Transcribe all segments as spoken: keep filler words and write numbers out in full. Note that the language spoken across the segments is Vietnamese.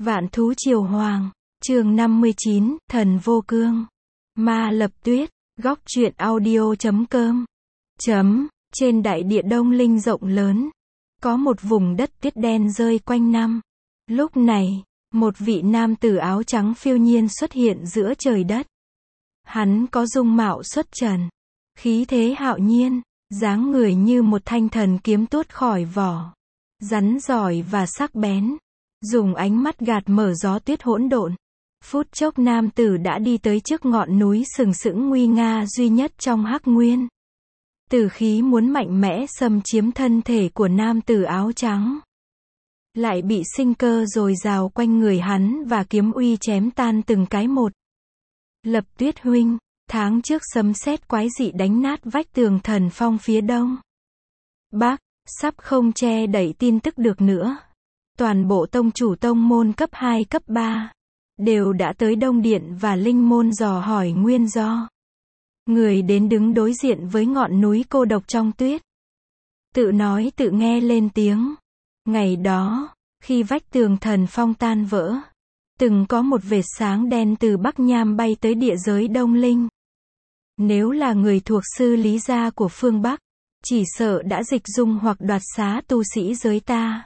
Vạn thú triều hoàng, chương năm mươi chín, thần vô cương. Ma lập tuyết, góc truyện audio chấm com. Chấm, trên đại địa Đông Linh rộng lớn, có một vùng đất tuyết đen rơi quanh năm. Lúc này, một vị nam tử áo trắng phiêu nhiên xuất hiện giữa trời đất. Hắn có dung mạo xuất trần, khí thế hạo nhiên, dáng người như một thanh thần kiếm tuốt khỏi vỏ, rắn giỏi và sắc bén, dùng ánh mắt gạt mở gió tuyết hỗn độn. Phút chốc nam tử đã đi tới trước ngọn núi sừng sững nguy nga duy nhất trong Hắc Nguyên. Tử khí muốn mạnh mẽ xâm chiếm thân thể của nam tử áo trắng, lại bị sinh cơ dồi dào quanh người hắn và kiếm uy chém tan từng cái một. Lập Tuyết huynh, tháng trước sấm sét quái dị đánh nát vách tường Thần Phong phía đông bắc, sắp không che đậy tin tức được nữa. Toàn bộ tông chủ tông môn cấp hai cấp ba đều đã tới Đông Điện và Linh môn dò hỏi nguyên do. Người đến đứng đối diện với ngọn núi cô độc trong tuyết, tự nói tự nghe lên tiếng. Ngày đó, khi vách tường Thần Phong tan vỡ, từng có một vệt sáng đen từ Bắc Nham bay tới địa giới Đông Linh. Nếu là người thuộc sư lý gia của phương Bắc, chỉ sợ đã dịch dung hoặc đoạt xá tu sĩ giới ta.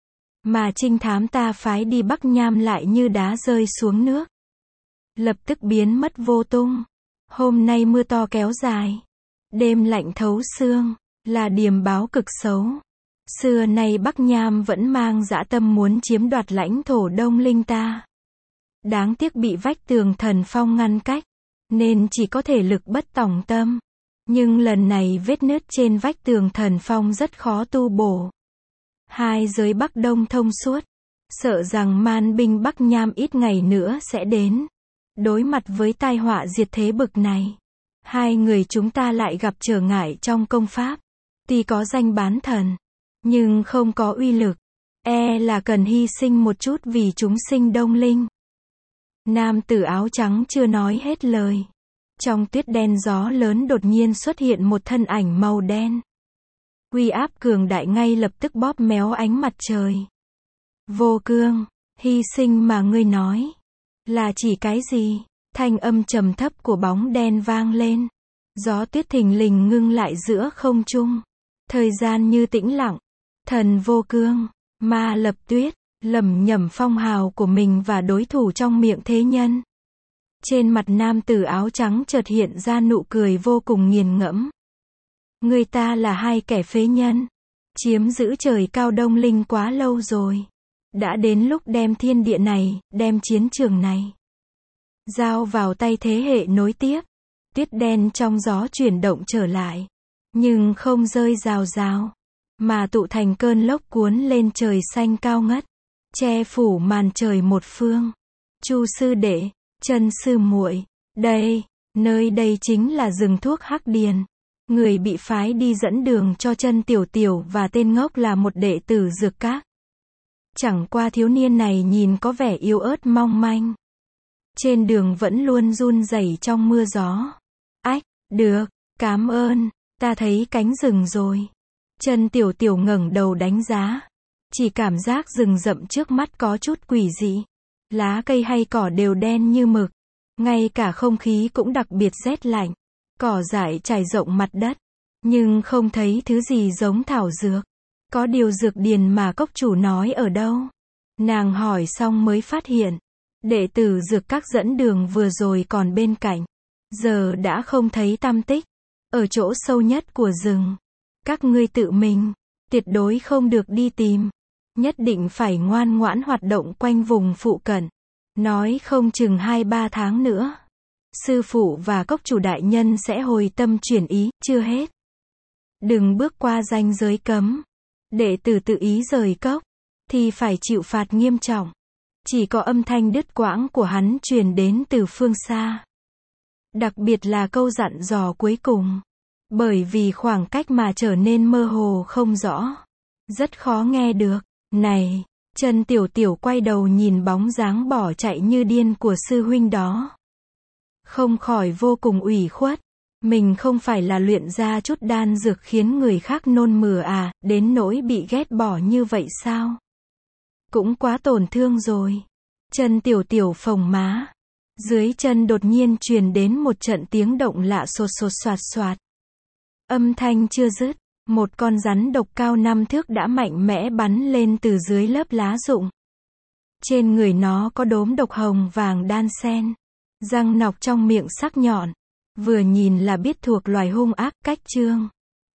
Mà trinh thám ta phái đi Bắc Nham lại như đá rơi xuống nước, lập tức biến mất vô tung. Hôm nay mưa to kéo dài, đêm lạnh thấu xương, là điềm báo cực xấu. Xưa nay Bắc Nham vẫn mang dã tâm muốn chiếm đoạt lãnh thổ Đông Linh ta. Đáng tiếc bị vách tường Thần Phong ngăn cách, nên chỉ có thể lực bất tòng tâm. Nhưng lần này vết nứt trên vách tường Thần Phong rất khó tu bổ. Hai giới Bắc Đông thông suốt, sợ rằng man binh Bắc Nham ít ngày nữa sẽ đến. Đối mặt với tai họa diệt thế bực này, hai người chúng ta lại gặp trở ngại trong công pháp. Tuy có danh bán thần, nhưng không có uy lực, e là cần hy sinh một chút vì chúng sinh Đông Linh. Nam tử áo trắng chưa nói hết lời, trong tuyết đen gió lớn đột nhiên xuất hiện một thân ảnh màu đen. Uy áp cường đại ngay lập tức bóp méo ánh mặt trời. Vô cương, hy sinh mà ngươi nói, là chỉ cái gì? Thanh âm trầm thấp của bóng đen vang lên. Gió tuyết thình lình ngưng lại giữa không trung. Thời gian như tĩnh lặng. Thần vô cương, ma lập tuyết, lẩm nhẩm phong hào của mình và đối thủ trong miệng thế nhân. Trên mặt nam tử áo trắng chợt hiện ra nụ cười vô cùng nghiền ngẫm. Người ta là hai kẻ phế nhân, chiếm giữ trời cao Đông Linh quá lâu rồi. Đã đến lúc đem thiên địa này, đem chiến trường này giao vào tay thế hệ nối tiếp. Tuyết đen trong gió chuyển động trở lại, nhưng không rơi rào rào, mà tụ thành cơn lốc cuốn lên trời xanh cao ngất, che phủ màn trời một phương. Chu sư đệ, Chân sư muội, đây, nơi đây chính là rừng thuốc Hắc Điền. Người bị phái đi dẫn đường cho Chân tiểu tiểu và tên ngốc là một đệ tử dược các. Chẳng qua thiếu niên này nhìn có vẻ yếu ớt mong manh. Trên đường vẫn luôn run rẩy trong mưa gió. Ách, được, cảm ơn, ta thấy cánh rừng rồi. Chân tiểu tiểu ngẩng đầu đánh giá. Chỉ cảm giác rừng rậm trước mắt có chút quỷ dị. Lá cây hay cỏ đều đen như mực. Ngay cả không khí cũng đặc biệt rét lạnh. Cỏ dại trải rộng mặt đất. Nhưng không thấy thứ gì giống thảo dược. Có điều dược điền mà cốc chủ nói ở đâu? Nàng hỏi xong mới phát hiện, đệ tử dược các dẫn đường vừa rồi còn bên cạnh, giờ đã không thấy tăm tích. Ở chỗ sâu nhất của rừng, các ngươi tự mình, tuyệt đối không được đi tìm. Nhất định phải ngoan ngoãn hoạt động quanh vùng phụ cận. Nói không chừng hai ba tháng nữa, sư phụ và cốc chủ đại nhân sẽ hồi tâm chuyển ý. Chưa hết, đừng bước qua ranh giới cấm. Đệ tử tự ý rời cốc, thì phải chịu phạt nghiêm trọng. Chỉ có âm thanh đứt quãng của hắn truyền đến từ phương xa. Đặc biệt là câu dặn dò cuối cùng. Bởi vì khoảng cách mà trở nên mơ hồ không rõ. Rất khó nghe được. Này, Chân tiểu tiểu quay đầu nhìn bóng dáng bỏ chạy như điên của sư huynh đó. Không khỏi vô cùng ủy khuất. Mình không phải là luyện ra chút đan dược khiến người khác nôn mửa à, đến nỗi bị ghét bỏ như vậy sao? Cũng quá tổn thương rồi. Chân tiểu tiểu phồng má. Dưới chân đột nhiên truyền đến một trận tiếng động lạ sột sột soạt soạt. Âm thanh chưa dứt, một con rắn độc cao năm thước đã mạnh mẽ bắn lên từ dưới lớp lá rụng. Trên người nó có đốm độc hồng vàng đan xen, răng nọc trong miệng sắc nhọn, vừa nhìn là biết thuộc loài hung ác, cách chương.